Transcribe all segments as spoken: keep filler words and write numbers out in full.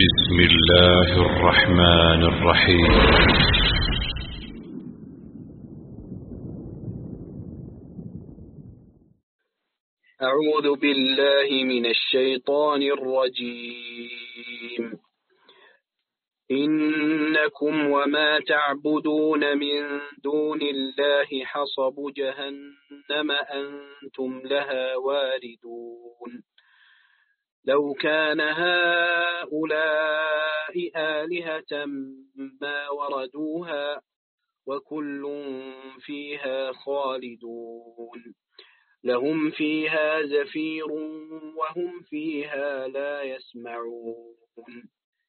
بسم الله الرحمن الرحيم. أعوذ بالله من الشيطان الرجيم. إنكم وما تعبدون من دون الله حصب جهنم أنتم لها واردون. لو كان هؤلاء آلهة ما وردوها وكل فيها خالدون. لهم فيها زفير وهم فيها لا يسمعون.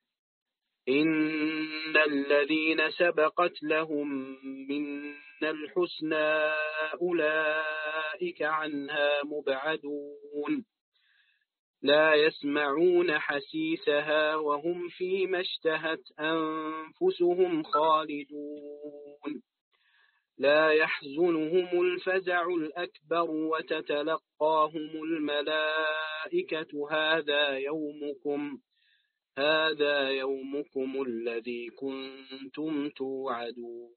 إن الذين سبقت لهم من الحسنى أولئك عنها مبعدون. لا يسمعون حسيسها وهم فيما اشتهت أنفسهم خالدون. لا يحزنهم الفزع الأكبر وتتلقاهم الملائكة هذا يومكم هذا يومكم الذي كنتم توعدون.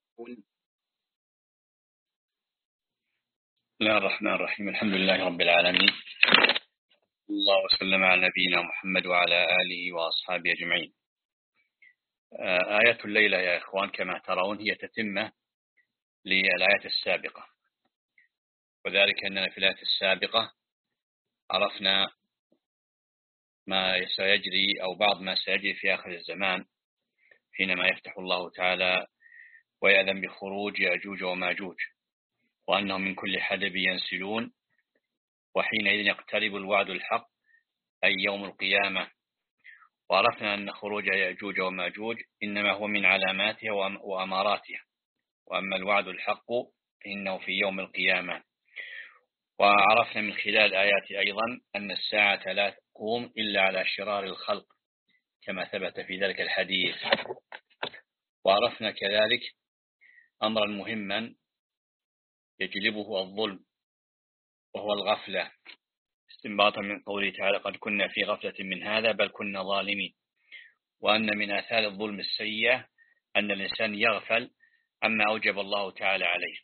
بسم الله الرحمن الرحيم. الحمد لله رب العالمين، الله وسلم على نبينا محمد وعلى آله وأصحابه أجمعين. آيات الليلة يا إخوان كما ترون هي تتمة للآيات السابقة، وذلك أننا في الآيات السابقة عرفنا ما سيجري أو بعض ما سيجري في آخر الزمان حينما يفتح الله تعالى ويأذن بخروج يأجوج وماجوج، وأنهم من كل حدب ينسلون، وحينئذ يقترب الوعد الحق أي يوم القيامة. وعرفنا أن خروج يأجوج وماجوج إنما هو من علاماتها وأماراتها، وأما الوعد الحق إنه في يوم القيامة. وعرفنا من خلال الآيات أيضا أن الساعة لا تقوم إلا على شرار الخلق كما ثبت في ذلك الحديث. وعرفنا كذلك أمرا مهما يجلبه الظلم وهو الغفلة، استنباطا من قوله تعالى قد كنا في غفلة من هذا بل كنا ظالمين، وأن من آثار الظلم السيئة أن الإنسان يغفل عما أوجب الله تعالى عليه.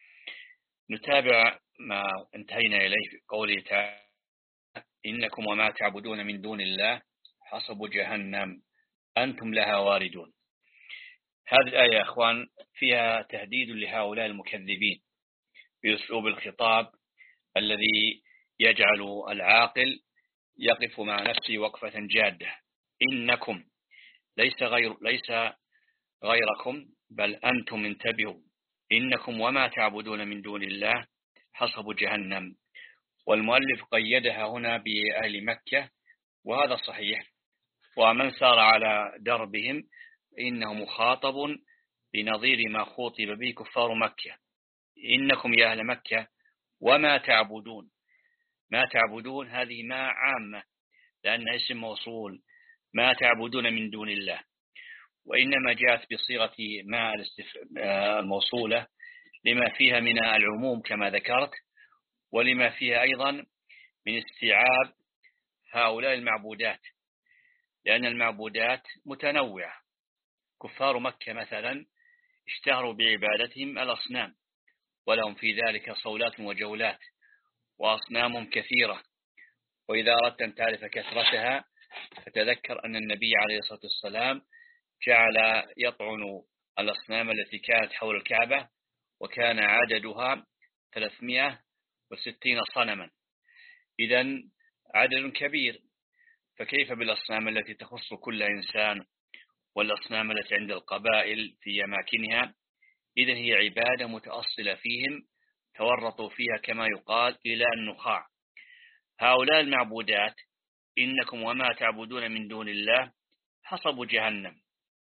نتابع ما انتهينا إليه في قوله تعالى إنكم وما تعبدون من دون الله حصب جهنم أنتم لها واردون. هذه الآية يا أخوان فيها تهديد لهؤلاء المكذبين بأسلوب الخطاب الذي يجعل العاقل يقف مع نفسه وقفة جادة. إنكم ليس غير ليس غيركم بل أنتم انتبهوا. إنكم وما تعبدون من دون الله حصب جهنم، والمؤلف قيدها هنا بأهل مكة، وهذا صحيح. ومن سار على دربهم إنه مخاطب بنظير ما خوطب به كفار مكة. إنكم يا أهل مكة وما تعبدون، ما تعبدون هذه ما عامة لأن اسم موصول، ما تعبدون من دون الله، وإنما جاءت بصيغة ما الموصولة لما فيها من العموم كما ذكرت، ولما فيها أيضا من استيعاب هؤلاء المعبودات، لأن المعبودات متنوعة. كفار مكة مثلا اشتهروا بعبادتهم الأصنام، ولهم في ذلك صولات وجولات، وأصنامهم كثيرة. وإذا أردت أن تعرف كثرتها فتذكر أن النبي عليه الصلاة والسلام جعل يطعن الأصنام التي كانت حول الكعبة، وكان عددها ثلاثمائة وستين صنما، إذن عدد كبير. فكيف بالأصنام التي تخص كل إنسان والأصنام التي عند القبائل في أماكنها؟ إذن هي عبادة متأصلة فيهم تورطوا فيها كما يقال إلى النخاع. هؤلاء المعبودات إنكم وما تعبدون من دون الله حصب جهنم،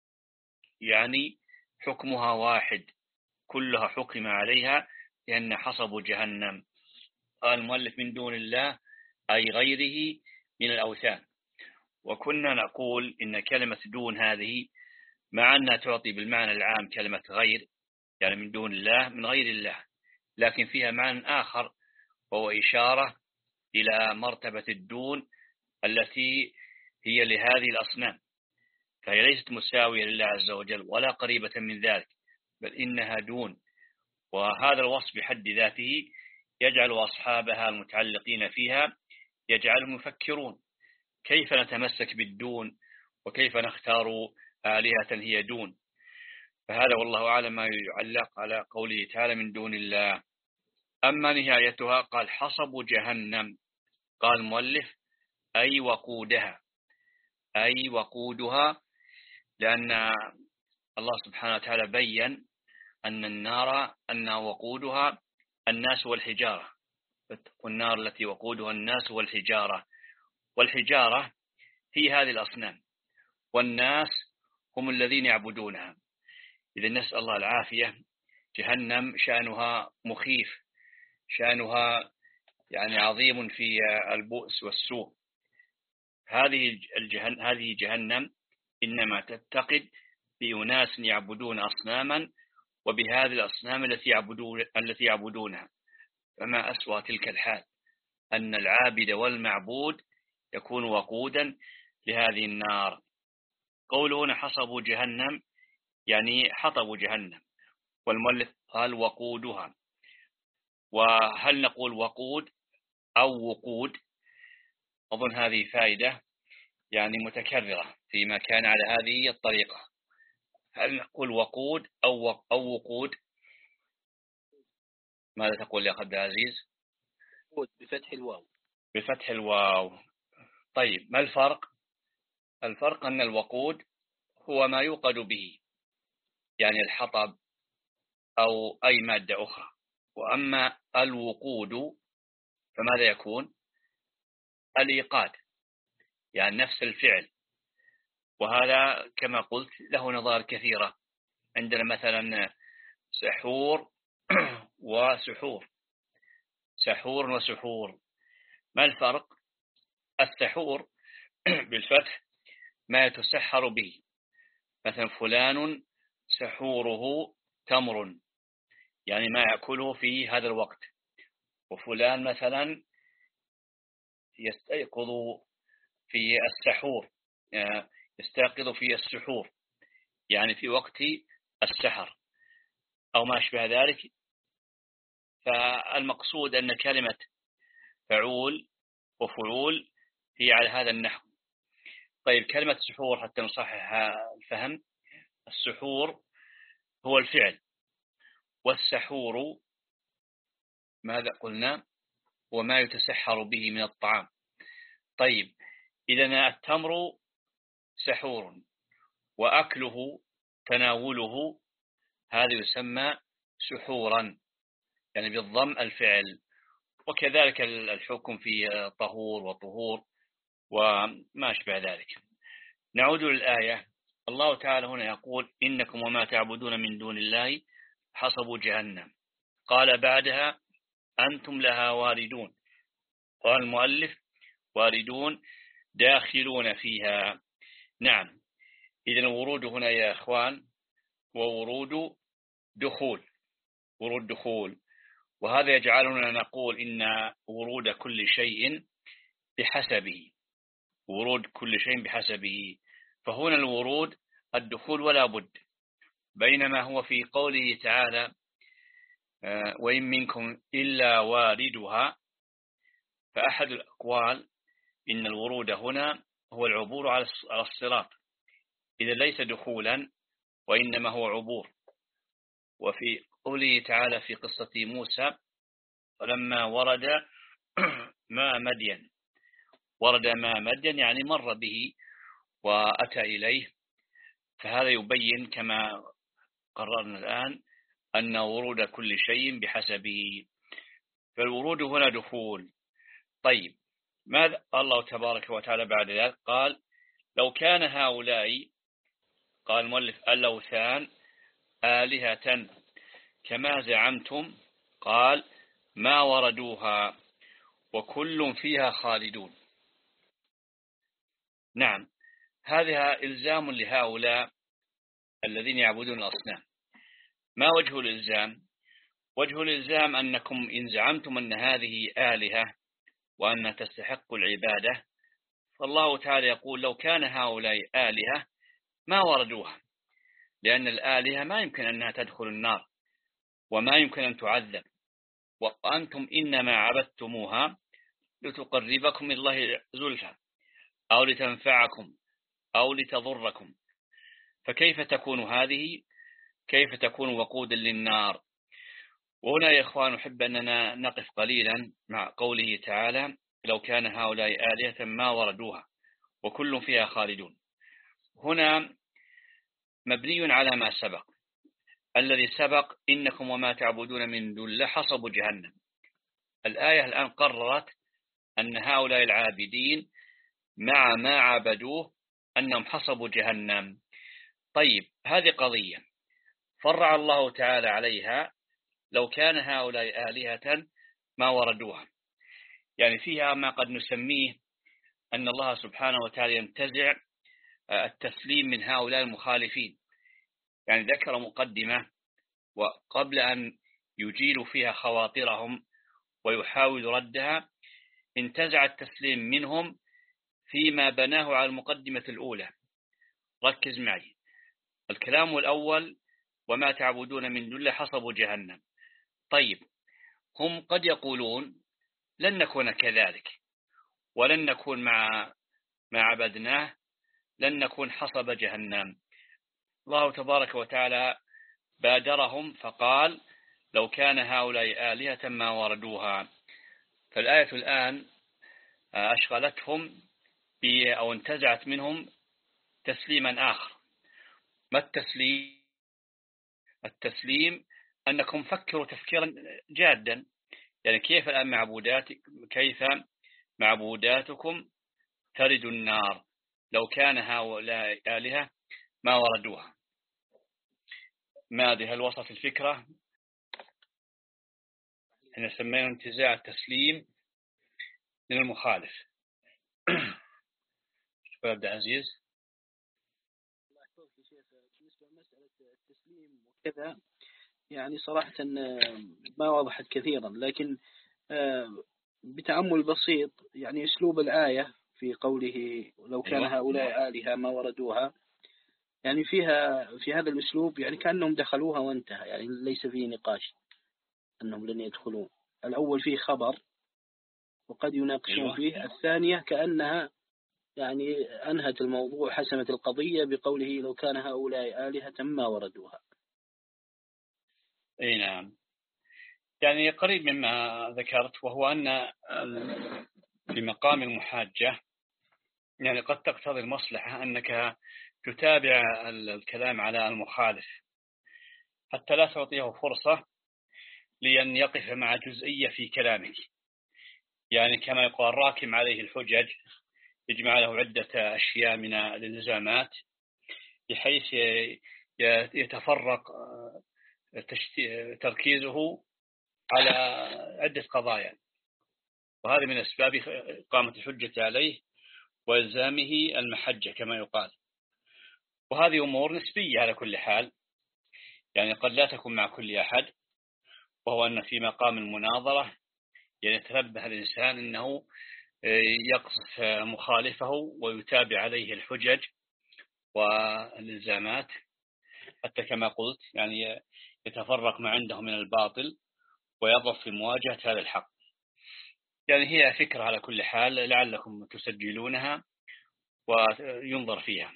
يعني حكمها واحد، كلها حكم عليها لأن حصب جهنم. قال المؤلف من دون الله أي غيره من الأوثان. وكنا نقول إن كلمة دون هذه مع أنها تعطي بالمعنى العام كلمة غير، يعني من دون الله من غير الله، لكن فيها معنى آخر وهو إشارة إلى مرتبة الدون التي هي لهذه الأصنام. فهي ليست مساوية لله عز وجل ولا قريبة من ذلك، بل إنها دون. وهذا الوصف بحد ذاته يجعل أصحابها المتعلقين فيها يجعلهم يفكرون كيف نتمسك بالدون وكيف نختار آلهة هي دون. فهذا والله أعلم ما يعلق على قوله تعالى من دون الله. أما نهايتها قال حصب جهنم، قال المؤلف أي وقودها، أي وقودها، لأن الله سبحانه وتعالى بيّن أن النار أن وقودها الناس والحجارة، والنار التي وقودها الناس والحجارة، والحجارة هي هذه الأصنام، والناس هم الذين يعبدونها. إذا نسأل الله العافية. جهنم شأنها مخيف، شأنها يعني عظيم في البؤس والسوء. هذه الجهنم هذه جهنم إنما تتقد بأناس يعبدون أصناما، وبهذه الأصنام التي يعبدون التي يعبدونها. فما أسوأ تلك الحال، أن العابد والمعبود يكون وقودا لهذه النار. قوله هنا حصب جهنم يعني حطب جهنم، والمؤلف قال وقودها. وهل نقول وقود أو وقود؟ أظن هذه فائدة يعني متكررة فيما كان على هذه الطريقة. هل نقول وقود أو أو وقود؟ ماذا تقول يا عبد العزيز؟ وقود بفتح الواو. بفتح الواو. طيب ما الفرق؟ الفرق أن الوقود هو ما يوقد به، يعني الحطب أو أي مادة أخرى، وأما الوقود فماذا يكون؟ الإيقاد، يعني نفس الفعل. وهذا كما قلت له نظائر كثيرة. عندنا مثلا سحور وسحور، سحور وسحور. ما الفرق؟ السحور بالفتح ما يتسحر به، مثلا فلان سحوره تمر، يعني ما يأكله في هذا الوقت. وفلان مثلا يستيقظ في السحور، يستيقظ في السحور يعني في وقت السحر أو ما أشبه ذلك. فالمقصود أن كلمة فعول وفعول هي على هذا النحو. طيب كلمة سحور حتى نصحح الفهم، السحور هو الفعل، والسحور ماذا قلنا؟ وما يتسحر به من الطعام. طيب إذن التمر سحور وأكله تناوله هذا يسمى سحورا، يعني بالضم الفعل. وكذلك الحكم في طهور وطهور وما أشبه ذلك. نعود للآية. الله تعالى هنا يقول إنكم وما تعبدون من دون الله حصب جهنم. قال بعدها أنتم لها واردون. قال المؤلف واردون داخلون فيها. نعم، إذن الورود هنا يا أخوان وورود دخول، ورود دخول. وهذا يجعلنا نقول إن ورود كل شيء بحسبه، ورود كل شيء بحسبه. فهنا الورود الدخول ولا بد، بينما هو في قوله تعالى وإن منكم إلا واردها، فأحد الأقوال إن الورود هنا هو العبور على الصراط، إذا ليس دخولا وإنما هو عبور. وفي قوله تعالى في قصة موسى فلما ورد ماء مدين، ورد ماء مدين يعني مر به وأتى إليه. فهذا يبين كما قررنا الآن أن ورود كل شيء بحسبه، فالورود هنا دخول. طيب ماذا الله تبارك وتعالى بعد ذلك؟ قال لو كان هؤلاء، قال المؤلف الأوثان آلهة كما زعمتم، قال ما وردوها وكل فيها خالدون. نعم، هذا إلزام لهؤلاء الذين يعبدون الأصنام. ما وجه الإلزام؟ وجه الإلزام أنكم إن زعمتم أن هذه آلهة وأن تستحق العبادة، فالله تعالى يقول لو كان هؤلاء آلهة ما وردوها، لأن الآلهة ما يمكن أنها تدخل النار وما يمكن أن تعذب، وأنتم إنما عبدتموها لتقربكم إلى الله زلفى أو لتنفعكم أو لتضركم، فكيف تكون هذه؟ كيف تكون وقودا للنار؟ وهنا يا إخوان أحب أننا نقف قليلا مع قوله تعالى لو كان هؤلاء آلهة ما وردوها وكل فيها خالدون. هنا مبني على ما سبق، الذي سبق إنكم وما تعبدون من دون الله حصب جهنم. الآية الآن قررت أن هؤلاء العابدين مع ما عبدوه أنهم حصبوا جهنم. طيب هذه قضية فرع الله تعالى عليها لو كان هؤلاء آلهة ما وردوها، يعني فيها ما قد نسميه أن الله سبحانه وتعالى ينتزع التسليم من هؤلاء المخالفين. يعني ذكر مقدمة وقبل أن يجيلوا فيها خواطرهم ويحاول ردها انتزع التسليم منهم فيما بناه على المقدمة الأولى. ركز معي، الكلام الأول وما تعبدون من دون الله حصبوا جهنم. طيب هم قد يقولون لن نكون كذلك ولن نكون مع ما عبدناه، لن نكون حصب جهنم. الله تبارك وتعالى بادرهم فقال لو كان هؤلاء آلهة ما وردوها. فالآية الآن أشغلتهم أو انتزعت منهم تسليما آخر. ما التسليم؟ التسليم أنكم فكروا تفكيرا جادا، يعني كيف الآن معبودات كيف معبوداتكم ترد النار لو كان هؤلاء آلهة ما وردوها. ماذا هل وصلت الفكرة؟ احنا سمينا انتزاع التسليم من المخالف. شكرا عبد العزيز. بالنسبة لمسألة التسليم وكذا يعني صراحة ما وضحت كثيرا، لكن بتأمل بسيط يعني أسلوب الآية في قوله لو كان أيوة. هؤلاء آلهة ما وردوها، يعني فيها في هذا الأسلوب يعني كأنهم دخلوها وانتهى، يعني ليس فيه نقاش أنهم لن يدخلون. الأول فيه خبر وقد يناقشون أيوة. فيه، الثانية كأنها يعني أنهت الموضوع حسمت القضية بقوله لو كان هؤلاء آلهة ما وردوها. أي نعم، يعني قريب مما ذكرت، وهو أن في مقام المحاجة يعني قد تقتضي المصلحة أنك تتابع الكلام على المخالف حتى لا تعطيه فرصة لأن يقف مع جزئية في كلامك، يعني كما يقال راكم عليه الحجج يجمع له عدة أشياء من الالتزامات بحيث يتفرق تركيزه على عدة قضايا، وهذا من أسباب إقامة الحجة عليه وإلزامه المحجة كما يقال. وهذه أمور نسبية على كل حال، يعني قد لا تكون مع كل أحد، وهو أن في مقام المناظرة يتنبه الإنسان أنه يقصف مخالفه ويتابع عليه الحجج والإلزامات حتى كما قلت يعني يتفرق ما عنده من الباطل ويضف في مواجهة هذا الحق. يعني هي فكرة على كل حال لعلكم تسجلونها وينظر فيها،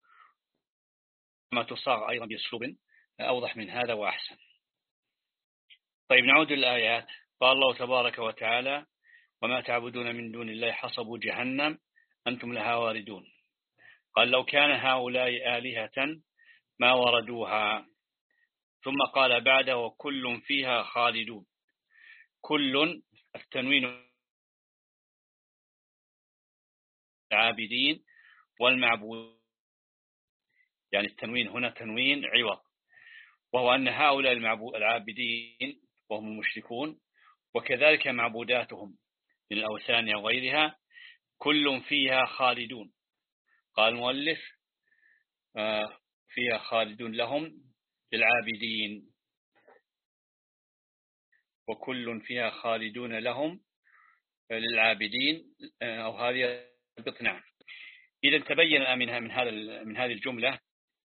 ما تصاغ أيضا بأسلوب أوضح من هذا وأحسن. طيب نعود للآيات. قال الله تبارك وتعالى وما تعبدون من دون الله حصبوا جهنم أنتم لها واردون. قال لو كان هؤلاء آلهة ما وردوها، ثم قال بعده وكل فيها خالدون. كل التنوين العابدين والمعبود، يعني التنوين هنا تنوين عوض، وهو أن هؤلاء العابدين وهم المشركون وكذلك معبوداتهم من الأوثان وغيرها كل فيها خالدون. قال المؤلف فيها خالدون لهم للعابدين، وكل فيها خالدون لهم للعابدين، أو هذه بطنان. إذا تبين منها من هذا من هذه الجملة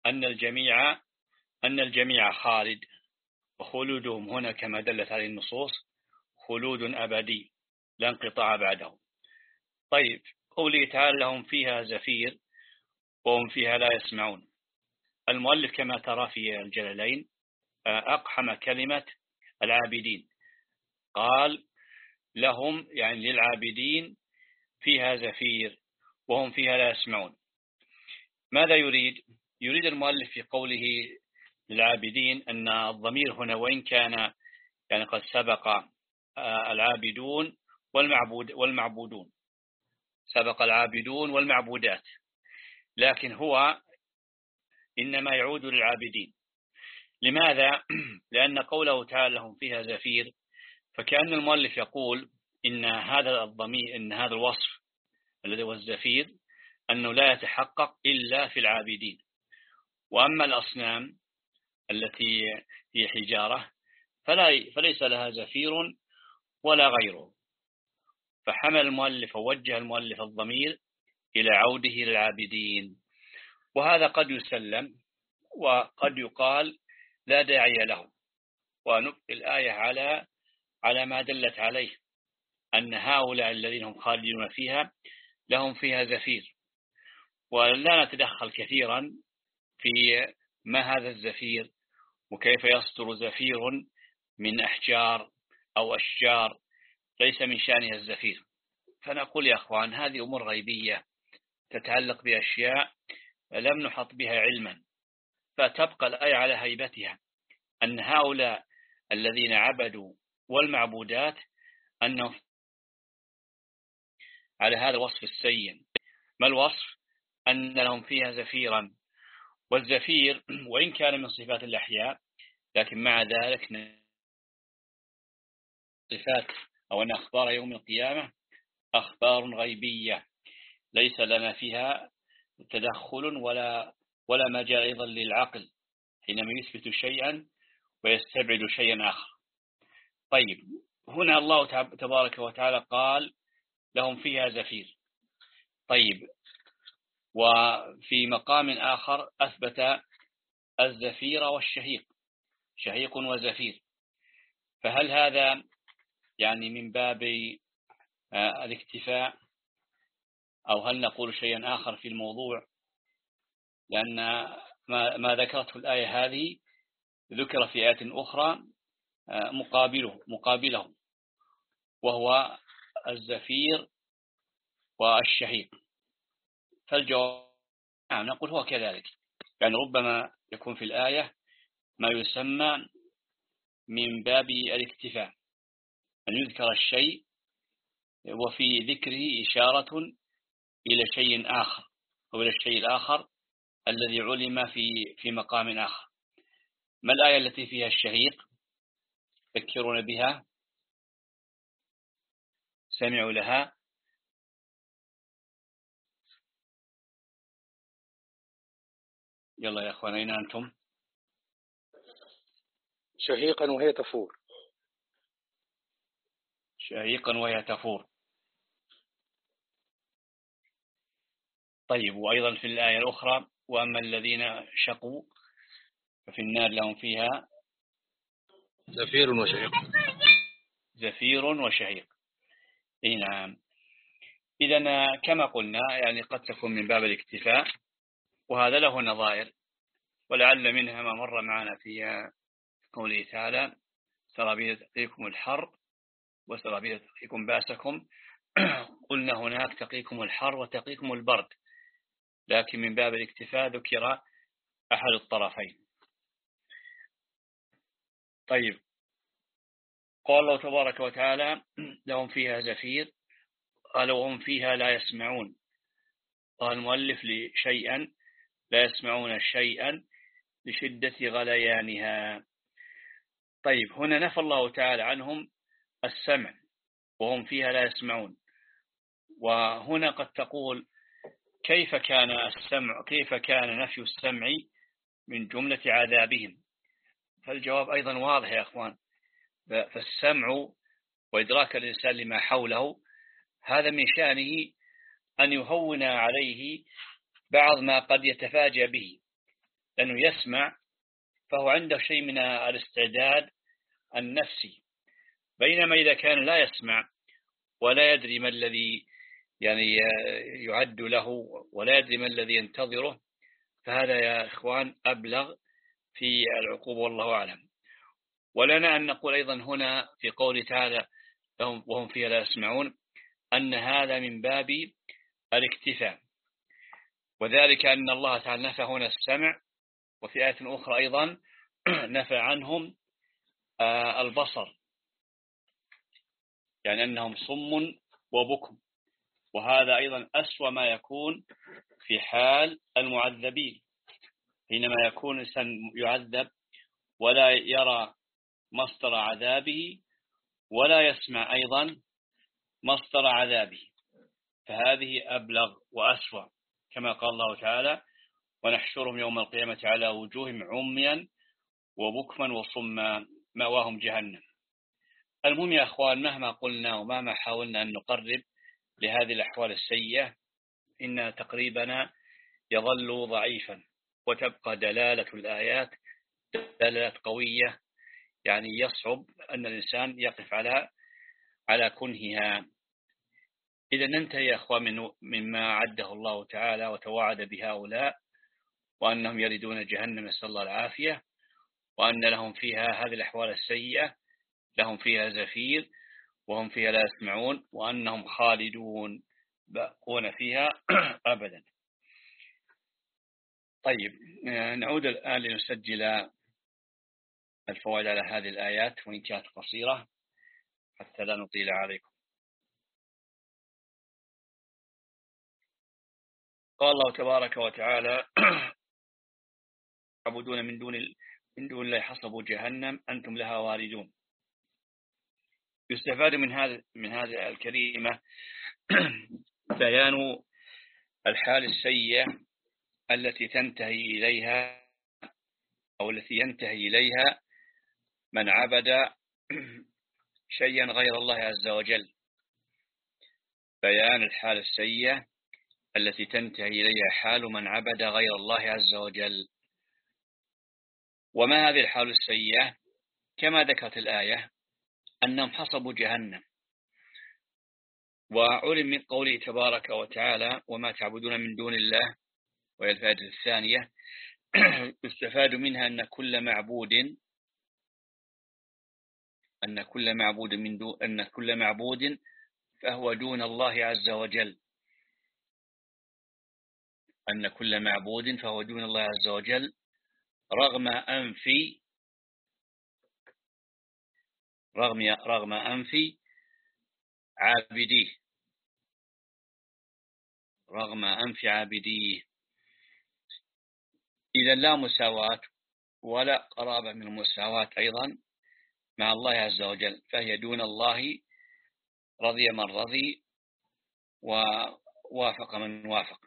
أن الجميع أن الجميع خالد، وخلودهم هنا كما دلت عليه النصوص خلود أبدي لا انقطاع بعده. طيب قوله تعالى لهم فيها زفير وهم فيها لا يسمعون، المؤلف كما ترى في الجلالين أقحم كلمة العابدين، قال لهم يعني للعابدين فيها زفير وهم فيها لا يسمعون. ماذا يريد؟ يريد المؤلف في قوله للعابدين أن الضمير هنا وإن كان يعني قد سبق العابدون والمعبود والمعبودون، سبق العابدون والمعبودات، لكن هو إنما يعود للعابدين. لماذا؟ لأن قوله تعالى لهم فيها زفير، فكأن المؤلف يقول إن هذا الضمير إن هذا الوصف الذي هو الزفير أنه لا يتحقق إلا في العابدين، وأما الأصنام التي هي حجارة فلا فليس لها زفير ولا غيره، فحمل المؤلف ووجه المؤلف الضمير إلى عوده للعابدين، وهذا قد يسلم وقد يقال لا داعي له، ونبقي الآية على على ما دلت عليه أن هؤلاء الذين هم خالدون فيها لهم فيها زفير، ولا نتدخل كثيرا في ما هذا الزفير وكيف يصدر زفير من أحجار أو أشجار ليس من شأنها الزفير. فنقول يا أخوان هذه أمور غيبية تتعلق بأشياء لم نحط بها علما، فتبقى الآية على هيبتها أن هؤلاء الذين عبدوا والمعبودات أنهم على هذا الوصف السيء. ما الوصف؟ أن لهم فيها زفيرا، والزفير وإن كان من صفات الأحياء لكن مع ذلك صفات أو أن أخبار يوم القيامة أخبار غيبية ليس لنا فيها تدخل ولا ولا مجال أيضا للعقل حينما يثبت شيئا ويستبعد شيئا آخر. طيب هنا الله تبارك وتعالى قال لهم فيها زفير. طيب وفي مقام آخر أثبت الزفير والشهيق، شهيق وزفير، فهل هذا يعني من باب الاكتفاء أو هل نقول شيئا آخر في الموضوع؟ لأن ما, ما ذكرته الآية هذه ذكر في آيات أخرى مقابله مقابله وهو الزفير والشهيق، فالجواب نعم نقول هو كذلك، يعني ربما يكون في الآية ما يسمى من باب الاكتفاء، أن يذكر الشيء وفي ذكره إشارة إلى شيء آخر أو إلى الشيء الآخر الذي علم في في مقام آخر. ما الآية التي فيها الشهيق؟ تذكرون بها؟ سمعوا لها؟ يلا يا أخوان أين أنتم؟ شهيقا وهي تفور. شهيقا وهي تفور. طيب وأيضا في الآية الأخرى وأما الذين شقوا ففي النار لهم فيها زفير وشهيق. زفير وشهيق. اي نعم. إذن كما قلنا يعني قد تكون من باب الاكتفاء، وهذا له نظائر، ولعل منها ما مر معنا في قوله تعالى سرابيل تقيكم الحر وسرابيل تقيكم باسكم. قلنا هناك تقيكم الحر وتقيكم البرد، لكن من باب الاكتفاء ذكر أحد الطرفين. طيب قال الله تبارك وتعالى لهم فيها زفير، قال وهم فيها لا يسمعون. قال المؤلف لشيئا لا يسمعون شيئا لشدة غليانها. طيب هنا نفى الله تعالى عنهم السمع وهم فيها لا يسمعون، وهنا قد تقول كيف كان السمع كيف كان نفي السمع من جملة عذابهم؟ فالجواب أيضا واضح يا أخوان، فالسمع وإدراك الإنسان لما حوله هذا من شأنه أن يهون عليه بعض ما قد يتفاجأ به، لأنه يسمع فهو عنده شيء من الاستعداد النفسي، بينما إذا كان لا يسمع ولا يدري ما الذي يعني يعد له ولا يدري ما الذي ينتظره، فهذا يا إخوان أبلغ في العقوبة والله أعلم. ولنا أن نقول أيضا هنا في قوله تعالى وهم فيها لا يسمعون أن هذا من باب الاكتفاء، وذلك أن الله تعالى نفى هنا السمع، وفي آية أخرى أيضا نفى عنهم البصر، يعني أنهم صم وبكم، وهذا أيضا أسوأ ما يكون في حال المعذبين، حينما يكون الإنسان يعذب ولا يرى مصدر عذابه ولا يسمع أيضا مصدر عذابه، فهذه أبلغ وأسوأ، كما قال الله تعالى ونحشرهم يوم القيامة على وجوههم عميا وبكما وصما مأواهم جهنم. المهم يا أخوان، مهما قلنا ومهما حاولنا أن نقرب لهذه الأحوال السيئة، إن تقريبنا يظل ضعيفا، وتبقى دلالة الآيات دلالات قوية، يعني يصعب أن الإنسان يقف على على كنهها. إذا ننتهي يا أخوان مما عده الله تعالى وتوعد بهؤلاء، وأنهم يردون جهنم نسأل الله العافية، وأن لهم فيها هذه الأحوال السيئة، لهم فيها زفير وهم فيها لا يسمعون، وأنهم خالدون باقون فيها أبدا. طيب نعود الآن لنسجل الفوائد على هذه الآيات وإن كانت قصيرة حتى لا نطيل عليكم. قال الله تبارك وتعالى تعبدون من دون من دون الله حصب جهنم أنتم لها واردون. يستفاد من هذا من هذه الكلمة بيان الحال السيئة التي تنتهي إليها أو التي ينتهي إليها من عبد شيئا غير الله عز وجل، بيان الحال السيئة التي تنتهي إليها حال من عبد غير الله عز وجل. وما هذه الحال السيئة؟ كما ذكرت الآية أنهم حصبوا جهنم، وعلم من قوله تبارك وتعالى وما تعبدون من دون الله، وهي الفائدة الثانية يستفاد منها أن كل معبود أن كل معبود من دون أن كل معبود فهو دون الله عز وجل، أن كل معبود فهو دون الله عز وجل رغم أنف رغم رغم أنف عابديه رغم أنف عابديه إذا لا مساواة ولا قرابة من المساواة أيضا مع الله عز وجل، فهي دون الله رضي من رضي ووافق من وافق.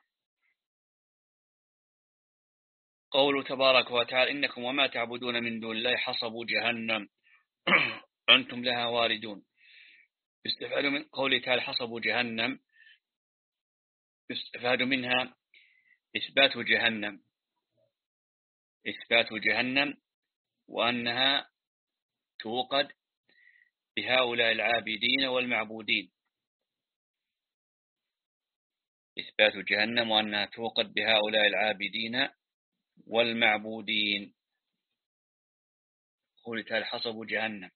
قوله تبارك وتعالى إنكم وما تعبدون من دون الله حصبوا جهنم أنتم لها واردون. يستفاد من قوله تعالى حصبوا جهنم، يستفاد منها إثبات جهنم إثبات جهنم وأنها توقد بهؤلاء العابدين والمعبودين، إثبات جهنم وأنها توقد بهؤلاء العابدين والمعبودين. قوله تعالى حصبوا جهنم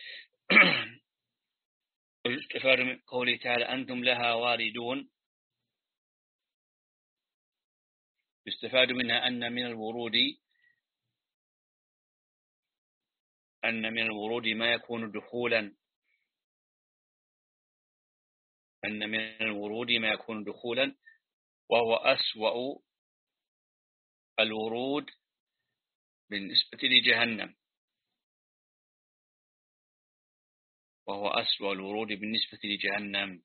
ويستفاد من قوله تعالى أنتم لها واردون، يستفاد منها أن من الورود أن من الورود ما يكون دخولا أن من الورود ما يكون دخولا وهو أسوأ الورود بالنسبة لجهنم وهو أسوأ الورود بالنسبة لجهنم.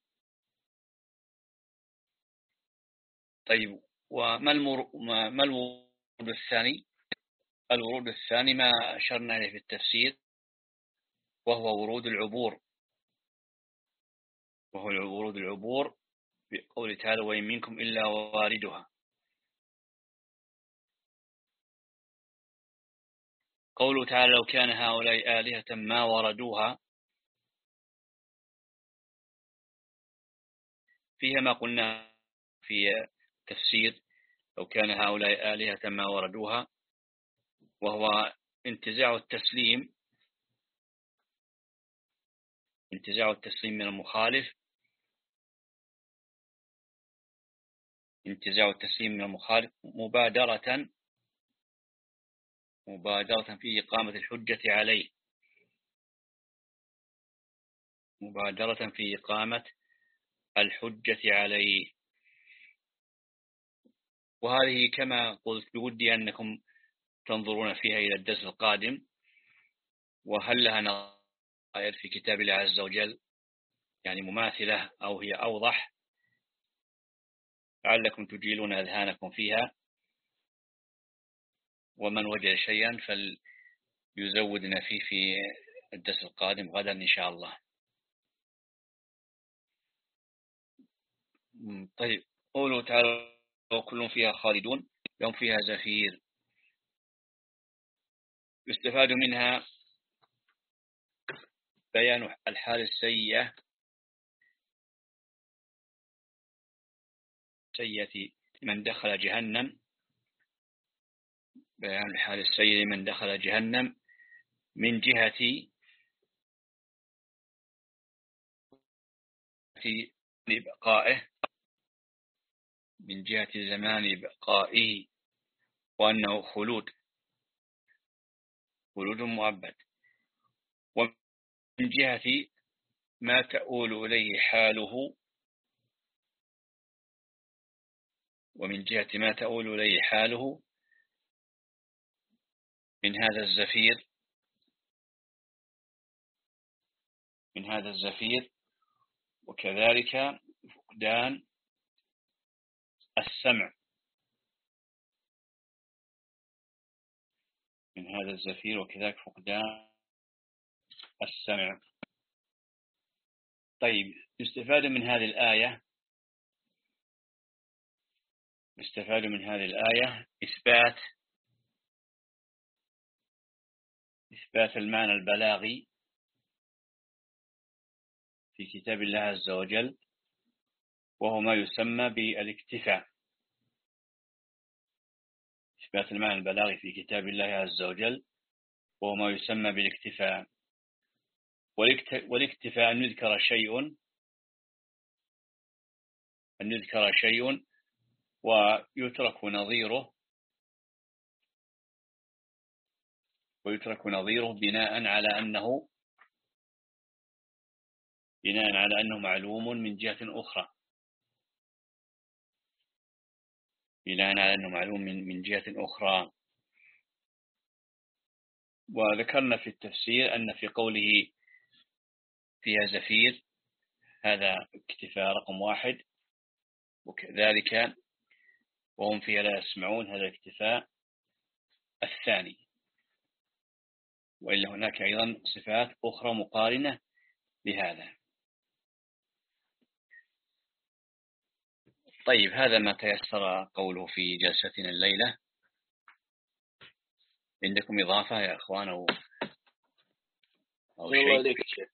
طيب وما المر... ما الورود الثاني؟ الورود الثاني ما أشرنا إليه في التفسير، وهو ورود العبور وهو ورود العبور بقوله تعالى وإن منكم إلا واردها. قوله تعالى لو كان هؤلاء آلهة ما وردوها، فيها ما قلنا في تفسير لو كان هؤلاء آلهة ما وردوها، وهو انتزاع التسليم انتزاع التسليم من المخالف انتزاع التسليم من المخالف مبادرة مبادرة في إقامة الحجة عليه مبادرة في إقامة الحجة عليه. وهذه كما قلت بودي أنكم تنظرون فيها إلى الدرس القادم، وهل لها نظائر في كتاب الله عز وجل يعني مماثلة أو هي أوضح، لعلكم تجيلون أذهانكم فيها، ومن وجد شيئا فليزودنا فيه في الدرس القادم غدا إن شاء الله. طيب، قولوا تعالى وكل فيها خالدون يوم فيها زفير. يستفاد منها بيان الحال السيئة سيئة من دخل جهنم بيان الحال السيئة من دخل جهنم من جهة بقائه من جهة زمان بقائه، وأنه خلود خلود مؤبد، ومن جهة ما تؤول إليه حاله ومن جهة ما تؤول إليه حاله من هذا الزفير من هذا الزفير وكذلك فقدان السمع من هذا الزفير وكذلك فقدان السمع. طيب، يستفاد من هذه الآية يستفاد من هذه الآية إثبات إثبات المعنى البلاغي في كتاب الله عز وجل، وهو ما يسمى بالاكتفاء. إثبات المعنى البلاغي في كتاب الله عز وجل وهو ما يسمى بالاكتفاء. والاكتفاء أن يذكر شيء أن يذكر شيء ويترك نظيره ويترك نظيره بناء على أنه بناء على أنه معلوم من جهة أخرى بناء على أنه معلوم من من جهة أخرى. وذكرنا في التفسير أن في قوله فيها زفير هذا اكتفاء رقم واحد، وكذلك وهم فيها لا يسمعون هذا الاكتفاء الثاني، وإلا هناك أيضا صفات أخرى مقارنة لهذا. طيب، هذا ما تيسر قوله في جلستنا الليلة. عندكم إضافة يا أخوان أو, أو شيء؟ الله عليك شيخ،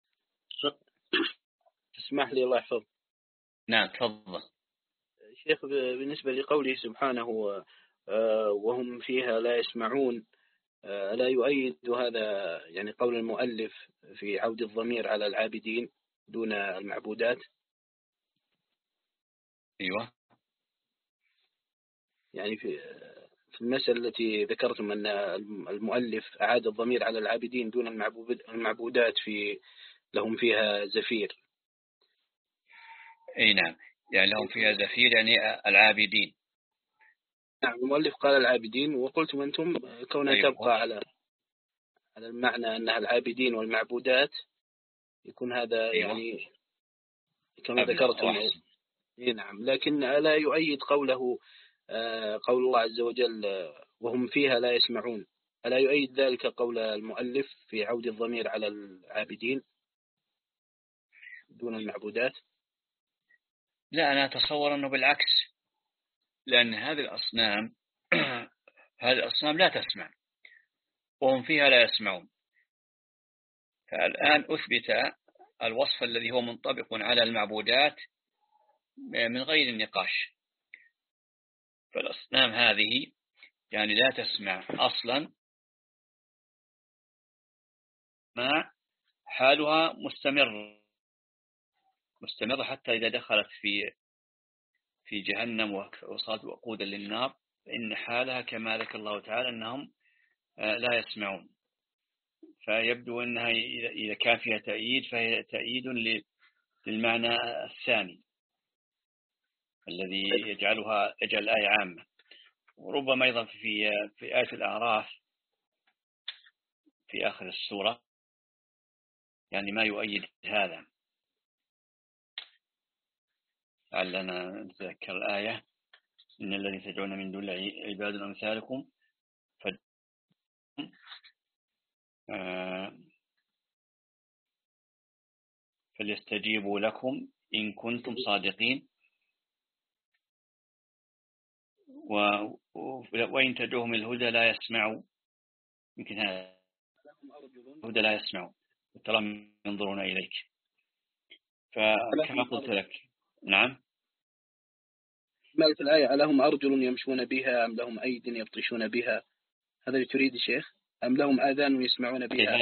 تسمح لي الله يحفظ. نعم تفضل شيخ. بالنسبة لقوله سبحانه وهم فيها لا يسمعون، لا يؤيد هذا يعني قول المؤلف في عود الضمير على العابدين دون المعبودات؟ أيوة، يعني في في المسألة التي ذكرتم أن المؤلف أعاد الضمير على العابدين دون المعبودات في لهم فيها زفير. أي نعم، يعني لهم فيها زفير يعني العابدين. نعم، المؤلف قال العابدين، وقلتم أنتم كونها أيوة. تبقى على على المعنى أنها العابدين والمعبودات، يكون هذا أيوة. يعني كما ذكرتم. نعم، لكن لا يؤيد قوله قول الله عز وجل وهم فيها لا يسمعون، ألا يؤيد ذلك قول المؤلف في عود الضمير على العابدين دون المعبودات؟ لا، أنا أتصور أنه بالعكس، لأن هذه الأصنام هذه الأصنام لا تسمع، وهم فيها لا يسمعون. فالآن أثبت الوصف الذي هو منطبق على المعبودات من غير النقاش. فالأصنام هذه يعني لا تسمع أصلا، ما حالها مستمر مستمرة حتى إذا دخلت في في جهنم وصارت وقودا للنار، فإن حالها كما ذكر الله تعالى أنهم لا يسمعون. فيبدو أنها إذا كان فيها تأييد فهي تأييد للمعنى الثاني الذي يجعلها يجعل الآية عامة. وربما أيضا في في آية الأعراف في آخر السورة يعني ما يؤيد هذا. لعلنا نتذكر الآية: إن الذي تدعون من دون الله عباد أمثالكم فليستجيبوا لكم إن كنتم صادقين وإن تدعوهم الهدى لا يسمعوا. يمكن هذا الهدى لا يسمعوا وترى ينظرون إليك. فكما قلت لك. نعم. مالت الآية: ألهم أرجل يمشون بها أم لهم أيد يبطشون بها؟ هذا اللي تريد الشيخ؟ أم لهم آذان يسمعون بها؟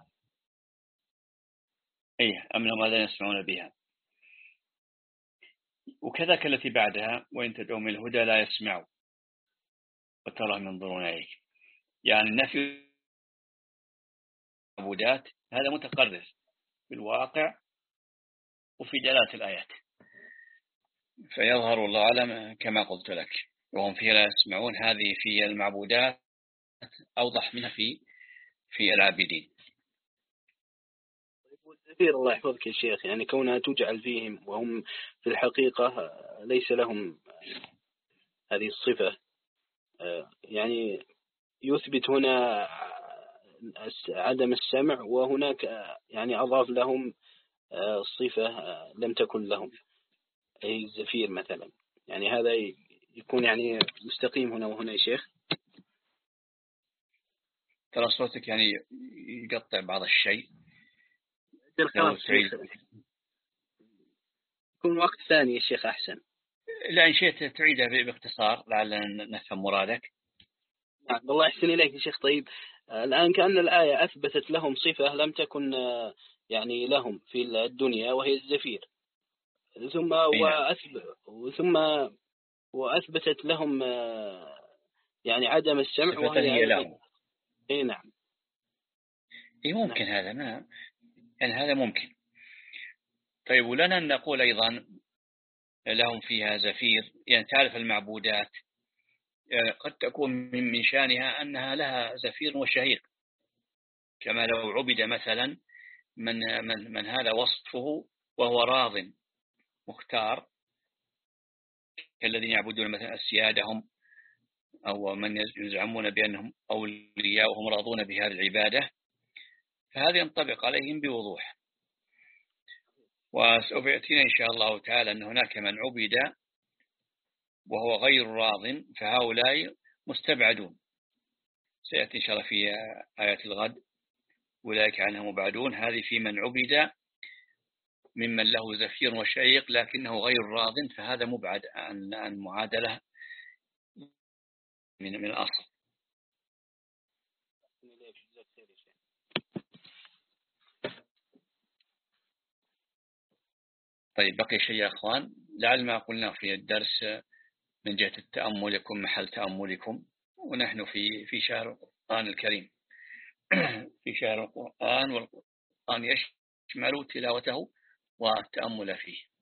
أي أم لهم آذان يسمعون بها. وكذلك التي بعدها: وإن تدعوهم الهدى لا يسمعوا وتراهم ينظرون إليك. يعني نفي المعبودات هذا متقرر في الواقع وفي دلالة الآيات. فيظهر الله أعلم كما قلت لك وهم فيها لا يسمعون، هذه في المعبودات أوضح منها في في العابدين. والزفير الله يحفظك يا شيخ، يعني كونها تجعل فيهم وهم في الحقيقة ليس لهم هذه الصفة، يعني يثبت هنا عدم السمع، وهناك يعني أضاف لهم صفة لم تكن لهم، أي الزفير مثلا. يعني هذا يكون يعني مستقيم هنا وهنا يا شيخ. ترى صوتك يعني يقطع بعض الشيء. يكون وقت ثاني يا شيخ أحسن. لا إن شئت تعيدها باختصار لعلنا نفهم مرادك. نعم الله يحسن إليك يا شيخ. طيب الآن كأن الآية أثبتت لهم صفة لم تكن يعني لهم في الدنيا وهي الزفير، ثم وأثبت ثم وأثبتت لهم يعني عدم السمع وهي هي لهم. إيه نعم. إيه ممكن نعم. هذا ما يعني هذا ممكن. طيب ولنا أن نقول أيضا لهم فيها زفير، يعني تعرف المعبودات يعني قد تكون من شانها أنها لها زفير وشهيق، كما لو عبد مثلا من, من, من هذا وصفه وهو راض مختار، كالذين يعبدون مثلا أسيادهم أو من يزعمون بأنهم أولياء وهم راضون بهذه العبادة، فهذا ينطبق عليهم بوضوح. وسوف يأتينا إن شاء الله تعالى أن هناك من عبد وهو غير راض، فهؤلاء مستبعدون. سيأتي إن شاء الله في آيات الغد: أولئك عنها مبعدون. هذه في من عبد ممن له زفير وشيق لكنه غير راض، فهذا مبعد عن المعادلة من من الأصل. طيب بقي شيء يا أخوان، لعل ما قلنا في الدرس من جهة التأمل يكون محل تأملكم، ونحن في في شهر القرآن الكريم في شهر القرآن، والقرآن يشمل تلاوته والتأمل فيه.